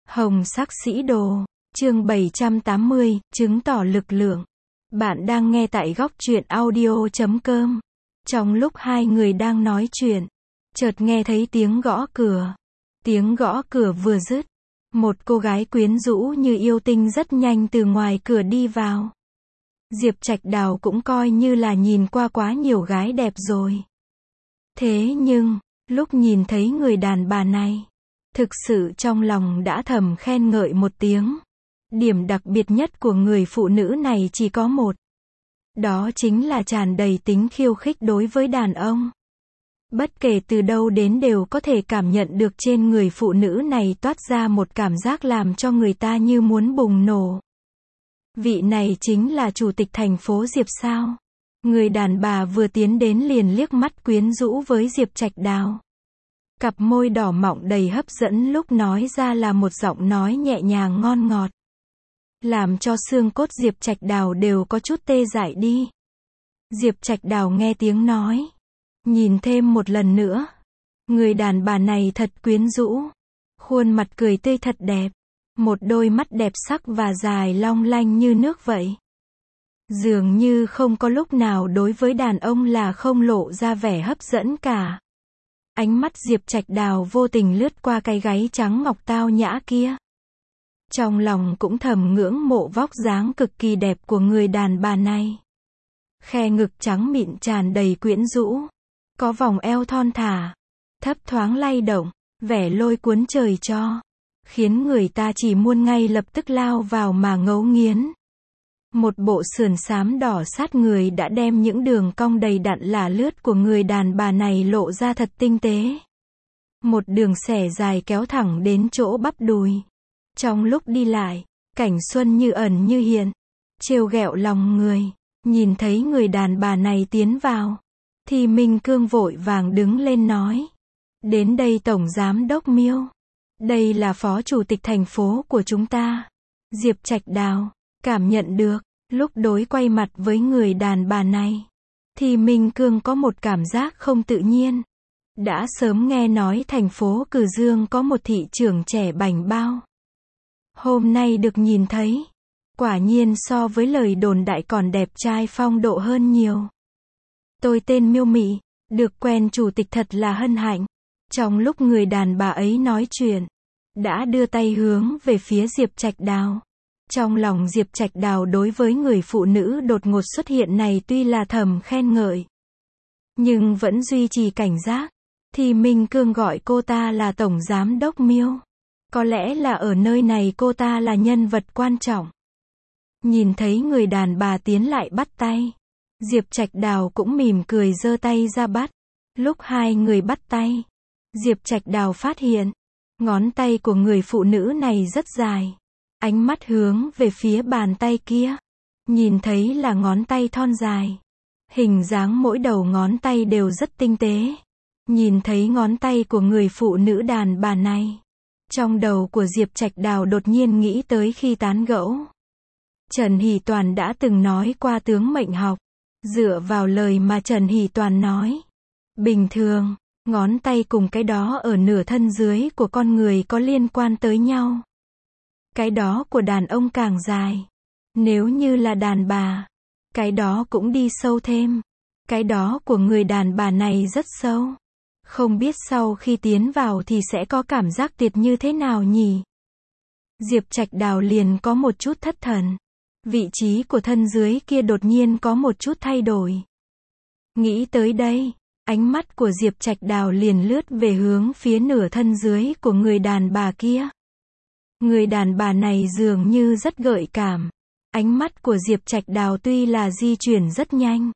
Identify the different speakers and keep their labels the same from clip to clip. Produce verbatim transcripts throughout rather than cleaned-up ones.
Speaker 1: Hồng sắc sĩ đồ, chương bảy trăm tám mươi, chứng tỏ lực lượng. Bạn đang nghe tại góc truyện audio chấm com. Trong lúc hai người đang nói chuyện, chợt nghe thấy tiếng gõ cửa. Tiếng gõ cửa vừa dứt, một cô gái quyến rũ như yêu tinh rất nhanh từ ngoài cửa đi vào. Diệp Trạch Đào cũng coi như là nhìn qua quá nhiều gái đẹp rồi. Thế nhưng, lúc nhìn thấy người đàn bà này, thực sự trong lòng đã thầm khen ngợi một tiếng. Điểm đặc biệt nhất của người phụ nữ này chỉ có một. Đó chính là tràn đầy tính khiêu khích đối với đàn ông. Bất kể từ đâu đến đều có thể cảm nhận được trên người phụ nữ này toát ra một cảm giác làm cho người ta như muốn bùng nổ. Vị này chính là chủ tịch thành phố Diệp sao? Người đàn bà vừa tiến đến liền liếc mắt quyến rũ với Diệp Trạch Đào. Cặp môi đỏ mọng đầy hấp dẫn lúc nói ra là một giọng nói nhẹ nhàng ngon ngọt. Làm cho xương cốt Diệp Trạch Đào đều có chút tê dại đi. Diệp Trạch Đào nghe tiếng nói. Nhìn thêm một lần nữa. Người đàn bà này thật quyến rũ. Khuôn mặt cười tươi thật đẹp. Một đôi mắt đẹp sắc và dài long lanh như nước vậy. Dường như không có lúc nào đối với đàn ông là không lộ ra vẻ hấp dẫn cả. Ánh mắt Diệp Trạch Đào vô tình lướt qua cái gáy trắng ngọc tao nhã kia. Trong lòng cũng thầm ngưỡng mộ vóc dáng cực kỳ đẹp của người đàn bà này. Khe ngực trắng mịn tràn đầy quyến rũ. Có vòng eo thon thả. Thấp thoáng lay động. Vẻ lôi cuốn trời cho. Khiến người ta chỉ muốn ngay lập tức lao vào mà ngấu nghiến. Một bộ sườn xám đỏ sát người đã đem những đường cong đầy đặn lả lướt của người đàn bà này lộ ra thật tinh tế. Một đường xẻ dài kéo thẳng đến chỗ bắp đùi. Trong lúc đi lại, cảnh xuân như ẩn như hiện, trêu ghẹo lòng người. Nhìn thấy người đàn bà này tiến vào, thì Minh Cương vội vàng đứng lên nói. Đến đây Tổng Giám Đốc Miêu. Đây là Phó Chủ tịch thành phố của chúng ta. Diệp Trạch Đào cảm nhận được, lúc đối quay mặt với người đàn bà này, thì Minh Cương có một cảm giác không tự nhiên. Đã sớm nghe nói thành phố Cử Dương có một thị trưởng trẻ bảnh bao. Hôm nay được nhìn thấy, quả nhiên so với lời đồn đại còn đẹp trai phong độ hơn nhiều. Tôi tên Miêu Mị, được quen chủ tịch thật là hân hạnh. Trong lúc người đàn bà ấy nói chuyện, đã đưa tay hướng về phía Diệp Trạch Đào. Trong lòng Diệp Trạch Đào đối với người phụ nữ đột ngột xuất hiện này tuy là thầm khen ngợi, nhưng vẫn duy trì cảnh giác. Thì Minh Cương gọi cô ta là Tổng Giám Đốc Miêu. Có lẽ là ở nơi này cô ta là nhân vật quan trọng. Nhìn thấy người đàn bà tiến lại bắt tay, Diệp Trạch Đào cũng mỉm cười giơ tay ra bắt. Lúc hai người bắt tay, Diệp Trạch Đào phát hiện, ngón tay của người phụ nữ này rất dài. Ánh mắt hướng về phía bàn tay kia. Nhìn thấy là ngón tay thon dài. Hình dáng mỗi đầu ngón tay đều rất tinh tế. Nhìn thấy ngón tay của người phụ nữ đàn bà này. Trong đầu của Diệp Trạch Đào đột nhiên nghĩ tới khi tán gẫu. Trần Hỷ Toàn đã từng nói qua tướng mệnh học. Dựa vào lời mà Trần Hỷ Toàn nói. Bình thường, ngón tay cùng cái đó ở nửa thân dưới của con người có liên quan tới nhau. Cái đó của đàn ông càng dài. Nếu như là đàn bà, cái đó cũng đi sâu thêm. Cái đó của người đàn bà này rất sâu. Không biết sau khi tiến vào thì sẽ có cảm giác tiệt như thế nào nhỉ? Diệp Trạch Đào liền có một chút thất thần. Vị trí của thân dưới kia đột nhiên có một chút thay đổi. Nghĩ tới đây, ánh mắt của Diệp Trạch Đào liền lướt về hướng phía nửa thân dưới của người đàn bà kia. Người đàn bà này dường như rất gợi cảm. Ánh mắt của Diệp Trạch Đào tuy là di chuyển rất nhanh,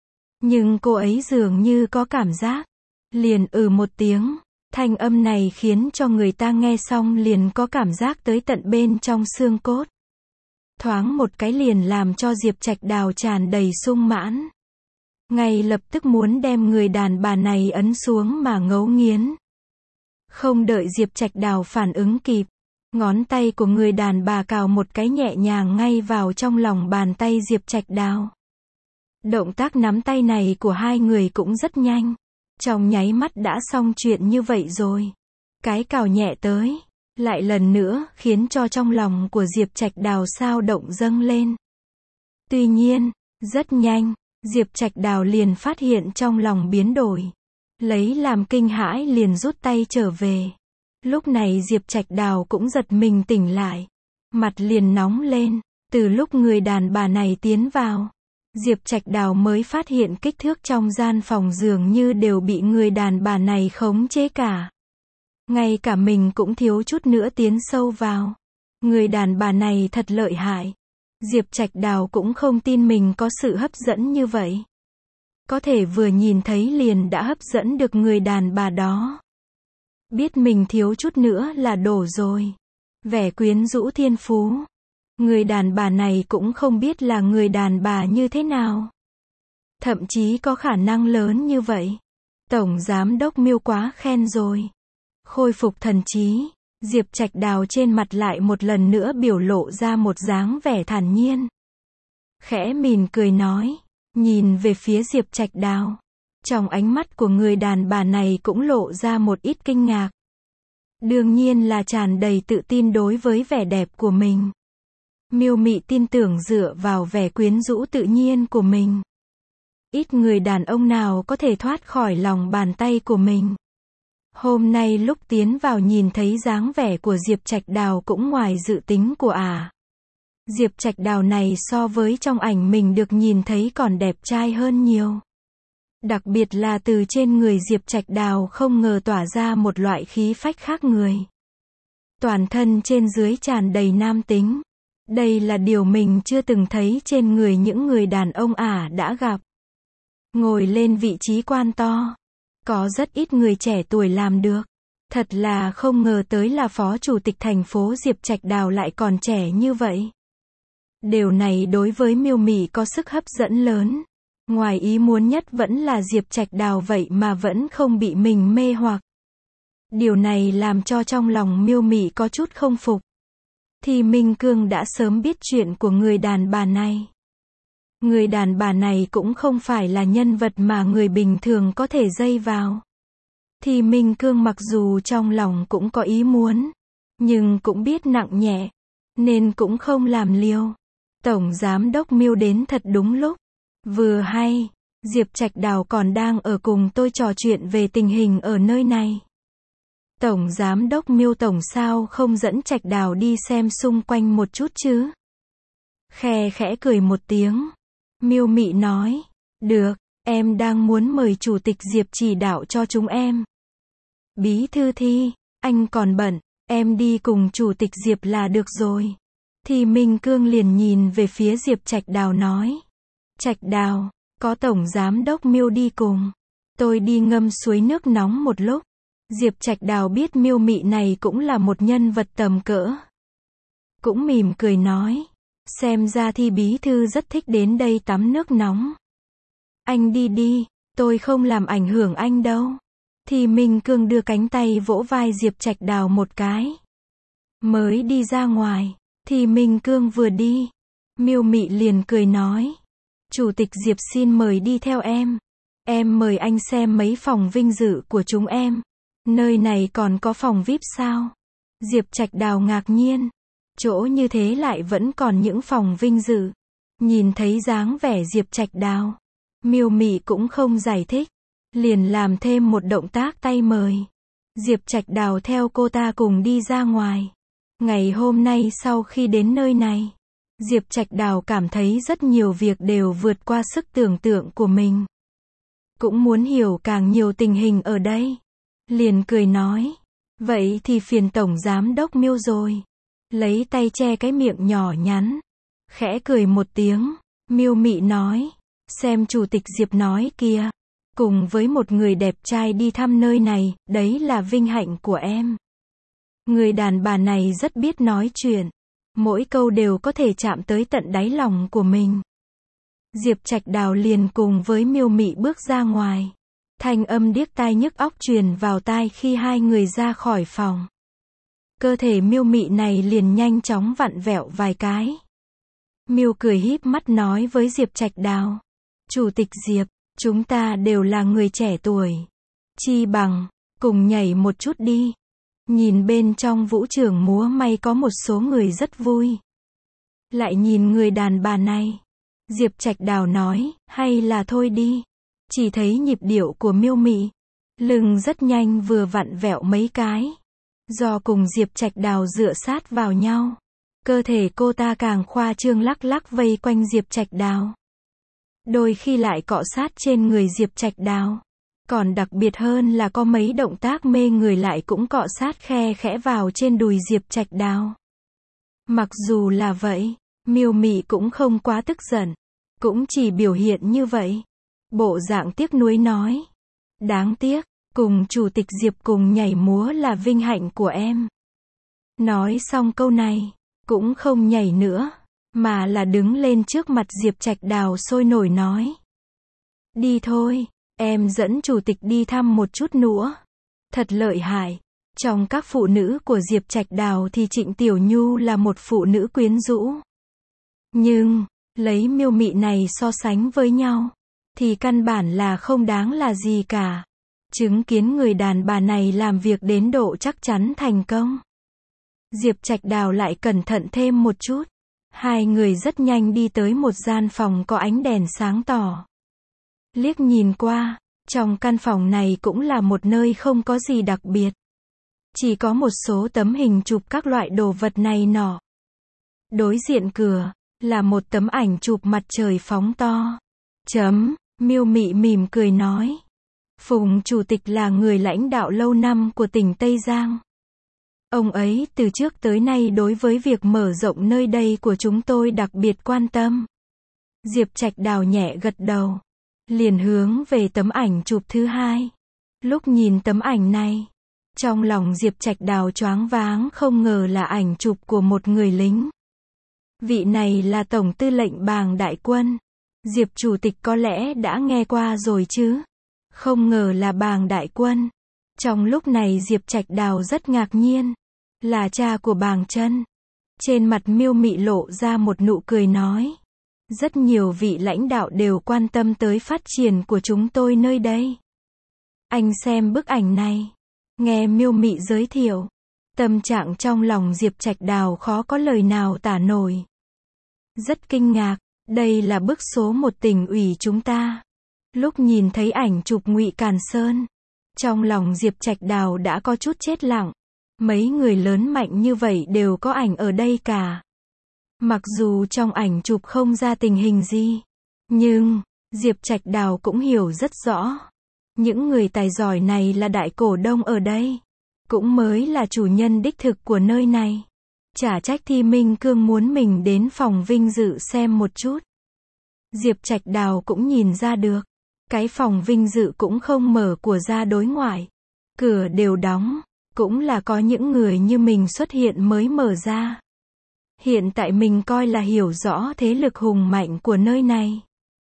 Speaker 1: nhưng cô ấy dường như có cảm giác. Liền ừ một tiếng. Thanh âm này khiến cho người ta nghe xong liền có cảm giác tới tận bên trong xương cốt. Thoáng một cái liền làm cho Diệp Trạch Đào tràn đầy sung mãn. Ngay lập tức muốn đem người đàn bà này ấn xuống mà ngấu nghiến. Không đợi Diệp Trạch Đào phản ứng kịp, ngón tay của người đàn bà cào một cái nhẹ nhàng ngay vào trong lòng bàn tay Diệp Trạch Đào. Động tác nắm tay này của hai người cũng rất nhanh. Trong nháy mắt đã xong chuyện như vậy rồi. Cái cào nhẹ tới, lại lần nữa khiến cho trong lòng của Diệp Trạch Đào xao động dâng lên. Tuy nhiên, rất nhanh, Diệp Trạch Đào liền phát hiện trong lòng biến đổi. Lấy làm kinh hãi liền rút tay trở về. Lúc này Diệp Trạch Đào cũng giật mình tỉnh lại. Mặt liền nóng lên. Từ lúc người đàn bà này tiến vào, Diệp Trạch Đào mới phát hiện kích thước trong gian phòng dường như đều bị người đàn bà này khống chế cả. Ngay cả mình cũng thiếu chút nữa tiến sâu vào. Người đàn bà này thật lợi hại. Diệp Trạch Đào cũng không tin mình có sự hấp dẫn như vậy. Có thể vừa nhìn thấy liền đã hấp dẫn được người đàn bà đó. Biết mình thiếu chút nữa là đổ rồi. Vẻ quyến rũ thiên phú. Người đàn bà này cũng không biết là người đàn bà như thế nào. Thậm chí có khả năng lớn như vậy. Tổng giám đốc Miêu quá khen rồi. Khôi phục thần trí, Diệp Trạch Đào trên mặt lại một lần nữa biểu lộ ra một dáng vẻ thản nhiên. Khẽ mỉm cười nói, nhìn về phía Diệp Trạch Đào. Trong ánh mắt của người đàn bà này cũng lộ ra một ít kinh ngạc. Đương nhiên là tràn đầy tự tin đối với vẻ đẹp của mình. Miêu Mị tin tưởng dựa vào vẻ quyến rũ tự nhiên của mình. Ít người đàn ông nào có thể thoát khỏi lòng bàn tay của mình. Hôm nay lúc tiến vào nhìn thấy dáng vẻ của Diệp Trạch Đào cũng ngoài dự tính của ả. À. Diệp Trạch Đào này so với trong ảnh mình được nhìn thấy còn đẹp trai hơn nhiều. Đặc biệt là từ trên người Diệp Trạch Đào không ngờ tỏa ra một loại khí phách khác người. Toàn thân trên dưới tràn đầy nam tính. Đây là điều mình chưa từng thấy trên người những người đàn ông ả à đã gặp. Ngồi lên vị trí quan to. Có rất ít người trẻ tuổi làm được. Thật là không ngờ tới là phó chủ tịch thành phố Diệp Trạch Đào lại còn trẻ như vậy. Điều này đối với Miêu Mị có sức hấp dẫn lớn. Ngoài ý muốn nhất vẫn là Diệp Trạch Đào vậy mà vẫn không bị mình mê hoặc. Điều này làm cho trong lòng Miêu Mị có chút không phục. Thì Minh Cương đã sớm biết chuyện của người đàn bà này. Người đàn bà này cũng không phải là nhân vật mà người bình thường có thể dây vào. Thì Minh Cương mặc dù trong lòng cũng có ý muốn, nhưng cũng biết nặng nhẹ, nên cũng không làm liều. Tổng giám đốc Miêu đến thật đúng lúc. Vừa hay, Diệp Trạch Đào còn đang ở cùng tôi trò chuyện về tình hình ở nơi này. Tổng giám đốc Miêu tổng sao không dẫn Trạch Đào đi xem xung quanh một chút chứ? Khe khẽ cười một tiếng. Miêu Mị nói, được, em đang muốn mời chủ tịch Diệp chỉ đạo cho chúng em. Bí thư Thi, anh còn bận, em đi cùng chủ tịch Diệp là được rồi. Thì Minh Cương liền nhìn về phía Diệp Trạch Đào nói. Trạch Đào, có tổng giám đốc Miêu đi cùng. Tôi đi ngâm suối nước nóng một lúc. Diệp Trạch Đào biết Miêu Mị này cũng là một nhân vật tầm cỡ. Cũng mỉm cười nói. Xem ra Thi bí thư rất thích đến đây tắm nước nóng. Anh đi đi, tôi không làm ảnh hưởng anh đâu. Thì Minh Cương đưa cánh tay vỗ vai Diệp Trạch Đào một cái. Mới đi ra ngoài, thì Minh Cương vừa đi. Miêu Mị liền cười nói. Chủ tịch Diệp xin mời đi theo em. Em mời anh xem mấy phòng vinh dự của chúng em. Nơi này còn có phòng vi ai pi sao? Diệp Trạch Đào ngạc nhiên. Chỗ như thế lại vẫn còn những phòng vinh dự. Nhìn thấy dáng vẻ Diệp Trạch Đào, Miêu Mị cũng không giải thích, liền làm thêm một động tác tay mời. Diệp Trạch Đào theo cô ta cùng đi ra ngoài. Ngày hôm nay sau khi đến nơi này, Diệp Trạch Đào cảm thấy rất nhiều việc đều vượt qua sức tưởng tượng của mình. Cũng muốn hiểu càng nhiều tình hình ở đây. Liền cười nói, vậy thì phiền tổng giám đốc Miêu rồi. Lấy tay che cái miệng nhỏ nhắn. Khẽ cười một tiếng, Miêu Mị nói, xem chủ tịch Diệp nói kìa, cùng với một người đẹp trai đi thăm nơi này, đấy là vinh hạnh của em. Người đàn bà này rất biết nói chuyện, mỗi câu đều có thể chạm tới tận đáy lòng của mình. Diệp Trạch Đào liền cùng với Miêu Mị bước ra ngoài. Thanh âm điếc tai nhức óc truyền vào tai khi hai người ra khỏi phòng. Cơ thể Miêu Mị này liền nhanh chóng vặn vẹo vài cái. Miêu cười híp mắt nói với Diệp Trạch Đào. Chủ tịch Diệp, chúng ta đều là người trẻ tuổi. Chi bằng, cùng nhảy một chút đi. Nhìn bên trong vũ trường múa may có một số người rất vui. Lại nhìn người đàn bà này. Diệp Trạch Đào nói, hay là thôi đi. Chỉ thấy nhịp điệu của Miêu Mị. Lưng rất nhanh vừa vặn vẹo mấy cái. Do cùng Diệp Trạch Đào dựa sát vào nhau. Cơ thể cô ta càng khoa trương lắc lắc vây quanh Diệp Trạch Đào. Đôi khi lại cọ sát trên người Diệp Trạch Đào. Còn đặc biệt hơn là có mấy động tác mê người lại cũng cọ sát khe khẽ vào trên đùi Diệp Trạch Đào. Mặc dù là vậy, Miêu Mị cũng không quá tức giận. Cũng chỉ biểu hiện như vậy. Bộ dạng tiếc nuối nói. Đáng tiếc, cùng chủ tịch Diệp cùng nhảy múa là vinh hạnh của em. Nói xong câu này, cũng không nhảy nữa, mà là đứng lên trước mặt Diệp Trạch Đào sôi nổi nói. Đi thôi, em dẫn chủ tịch đi thăm một chút nữa. Thật lợi hại. Trong các phụ nữ của Diệp Trạch Đào thì Trịnh Tiểu Nhu là một phụ nữ quyến rũ. Nhưng, lấy Miêu Mị này so sánh với nhau, thì căn bản là không đáng là gì cả. Chứng kiến người đàn bà này làm việc đến độ chắc chắn thành công. Diệp Trạch Đào lại cẩn thận thêm một chút. Hai người rất nhanh đi tới một gian phòng có ánh đèn sáng tỏ. Liếc nhìn qua, trong căn phòng này cũng là một nơi không có gì đặc biệt. Chỉ có một số tấm hình chụp các loại đồ vật này nọ. Đối diện cửa, là một tấm ảnh chụp mặt trời phóng to. Chấm, Miêu Mị mỉm cười nói. Phùng chủ tịch là người lãnh đạo lâu năm của tỉnh Tây Giang. Ông ấy từ trước tới nay đối với việc mở rộng nơi đây của chúng tôi đặc biệt quan tâm. Diệp Trạch Đào nhẹ gật đầu. Liền hướng về tấm ảnh chụp thứ hai. Lúc nhìn tấm ảnh này, trong lòng Diệp Trạch Đào choáng váng không ngờ là ảnh chụp của một người lính. Vị này là Tổng tư lệnh Bàng Đại Quân. Diệp chủ tịch có lẽ đã nghe qua rồi chứ. Không ngờ là Bàng Đại Quân. Trong lúc này Diệp Trạch Đào rất ngạc nhiên. Là cha của Bàng Chân. Trên mặt Miêu Mị lộ ra một nụ cười nói. Rất nhiều vị lãnh đạo đều quan tâm tới phát triển của chúng tôi nơi đây. Anh xem bức ảnh này. Nghe Miêu Mị giới thiệu. Tâm trạng trong lòng Diệp Trạch Đào khó có lời nào tả nổi. Rất kinh ngạc. Đây là bức số một tỉnh ủy chúng ta. Lúc nhìn thấy ảnh chụp Ngụy Càn Sơn, trong lòng Diệp Trạch Đào đã có chút chết lặng. Mấy người lớn mạnh như vậy đều có ảnh ở đây cả. Mặc dù trong ảnh chụp không ra tình hình gì, nhưng Diệp Trạch Đào cũng hiểu rất rõ. Những người tài giỏi này là đại cổ đông ở đây, cũng mới là chủ nhân đích thực của nơi này. Chả trách Thi Minh Cương muốn mình đến phòng vinh dự xem một chút. Diệp Trạch Đào cũng nhìn ra được. Cái phòng vinh dự cũng không mở của ra đối ngoại. Cửa đều đóng. Cũng là có những người như mình xuất hiện mới mở ra. Hiện tại mình coi là hiểu rõ thế lực hùng mạnh của nơi này.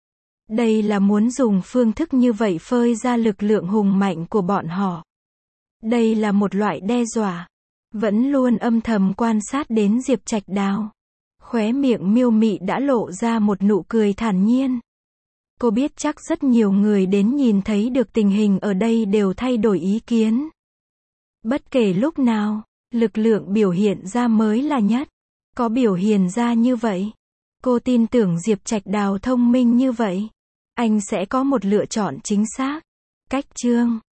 Speaker 1: Đây là muốn dùng phương thức như vậy phơi ra lực lượng hùng mạnh của bọn họ. Đây là một loại đe dọa. Vẫn luôn âm thầm quan sát đến Diệp Trạch Đào. Khóe miệng Miêu Mị đã lộ ra một nụ cười thản nhiên. Cô biết chắc rất nhiều người đến nhìn thấy được tình hình ở đây đều thay đổi ý kiến. Bất kể lúc nào, lực lượng biểu hiện ra mới là nhất. Có biểu hiện ra như vậy. Cô tin tưởng Diệp Trạch Đào thông minh như vậy. Anh sẽ có một lựa chọn chính xác. Cách chương